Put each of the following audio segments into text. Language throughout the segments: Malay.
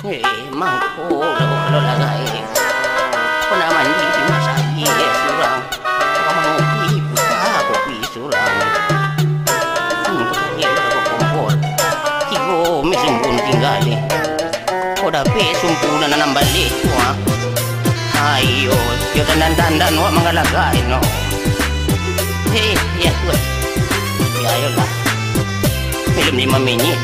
Mangko kalau lagay. Kung naman di masaya surang. Kamangupi puta kopi surang. Pagkakil ako kumpol. Tigo may sumpun tinggali. Kau dapat sumpunan na ng balik ko ha. Ayo, yung tandan-tandan mo mga lagay no. Ya gue. Ya ayolah. Film 5 menit.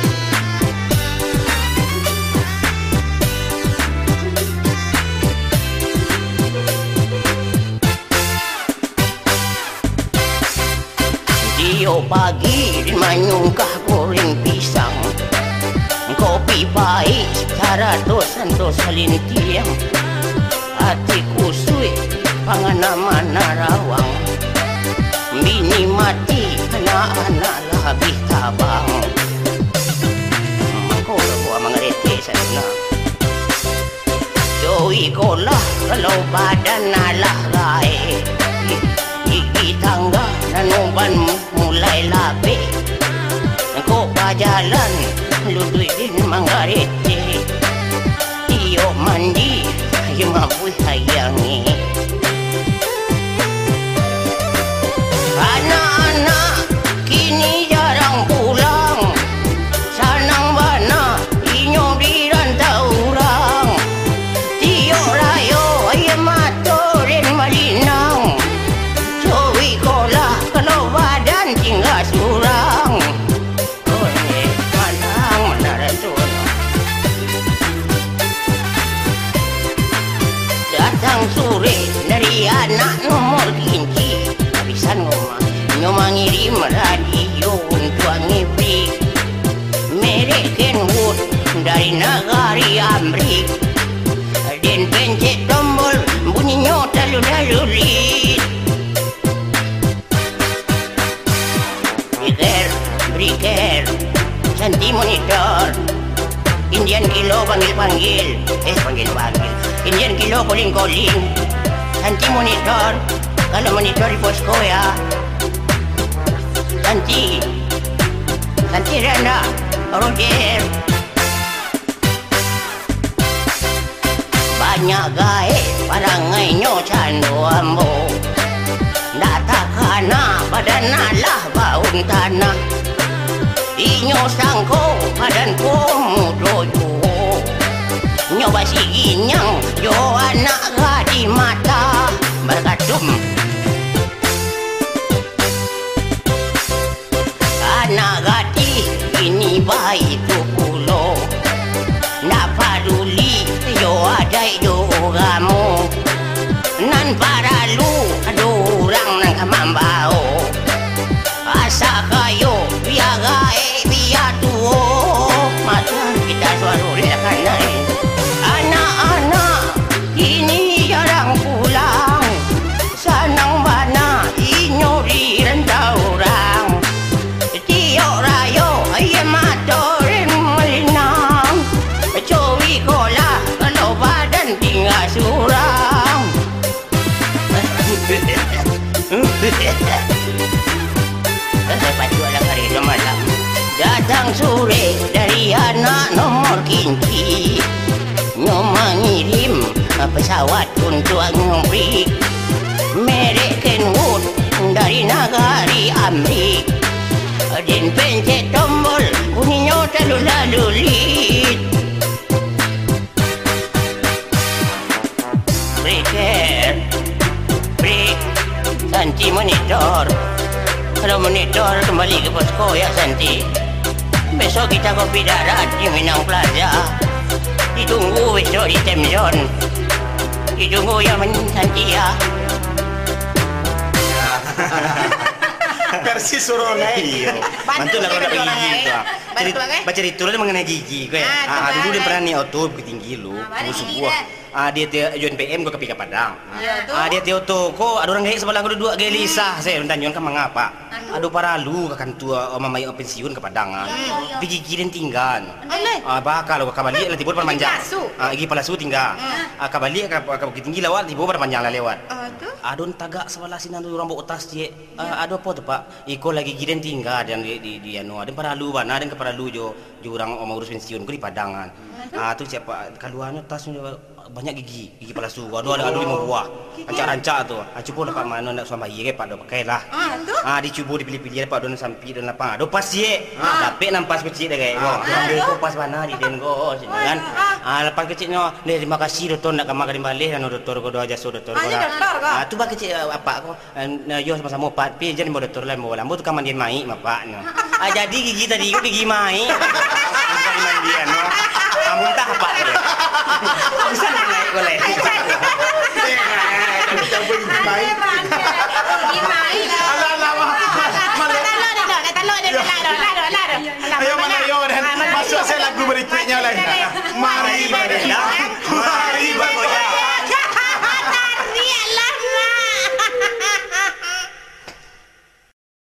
Dio pagi din manyungkah goreng pisang. Kopi pahit, sarados santos halintiang. Hati kusui, panganaman narawang. Bini mati, anak-anak labih tabang. Mangko ko mga retesan na. Joey ko lah, kalau badan nalagay. Gigi tangga, nanuban mulai labi. Ko pajalan, ludoy din mga rete. Iyo mandi, yung mabuhay hayangi. Anak-anak, kini jarang pulang. Sanang bana, inyo di rantau orang. Tiyo rayo, ayam matorin malinang. Joey kola, kalau badan tinggal surang. Oye, malang manarasun. Datang sore dari anak nomor kinci. Habisan ngomong, nyo mangirim radio untuk ngibrik. Merek Kenwood dari negari Amrik. Dan pencet tombol bunyinya lalu-lalulit. Breaker, Santi monitor. Indian kilo panggil-panggil. Panggil-panggil. Indian kilo calling-calling. Santi monitor. Kalau monitor di posko ya. Santi Rana, Roger. Banyak gae parangai nyo candu ambo. Datakana badan alah baun tanah. Inyo sangko badan ko mudoyo. Nyo basi ginyang yo anak gadi mata. Berkacum anak gadi ini bayi tu pulo. Nak paduli yo ada yo kamu. Nan paralu ada orang nan kamambao. Asa kayo biar gae biar tuo. Mata kita suara lekan naik. Anak-anak ini jarang pulang. Sanang bana inyo di rantau orang. Tiyo rayo ayam matorin malinang. Joey kola kalau badan tinggal surang. Dapat jualan hari malam. Datang sore dari anak nomor kinci. Nyo mengirim pesawat untuk ngobrik. Merek Kenwood dari negari Amrik. Dan pencet tombol bunyinya lalu-lalulit. Break, Santi monitor. Kalau monitor kembali ke posko ya Santi. Besok kita kopi darat di Minang Plaza. Ditunggu besok di Temzon. Ditunggu ya Santi ya. Persis suruh naik. Mantul lah kalau nak pergi gigi. Bantu Baca cerita mengenai gigi. Dulu dia pernah nih auto tinggi lu. Sebuah Dia John PM gua ke Padang. Ya, tu. Dia teo ko ada orang gaya sebelah gua dua gaya lisah saya danyon kan mengapa. Aduh paralu kan tua mamai pensiun ke Padang. Pergi kirim tinggal. Bakal gua kabalik lah tiba perpanjang. Igi palasu tinggal. Kabalik ka Bukit Tinggi lawat tiba perpanjang lah lewat. Adon tagak sebelah sini tu orang bawa utas je. Ada apa tu Pak? Iko lagi kirim tinggal dan di anu ada paralu bana dan ke paralu jo orang urus pensiun gua di Padangan. Tu siapa kaluannya tas banyak gigi palasu. Ada 5 buah. Rancak-rancak tu. Cuba dapat mana nak suam bayi ke Pak do pakailah. Dicuba dipilih-pilih Pak don sampai don lapang. Do pas ye. Dapat nampas kecil dah kayak. Ambil ko pas mana di den go kan. Lepas kecilnya, terima kasih doktor nak kamar kali balik dan doktor ko doa jasa doktor ko. Tu bak kecil apa ko. Yo sama-sama Pak pi jadi doktor lain bawa lambu tu kamar dia mai Pak. Jadi gigi tadi ko gigi mai. Kamar mandian no. Muntah Pak. Bisa naik boleh. Tapi tak boleh main.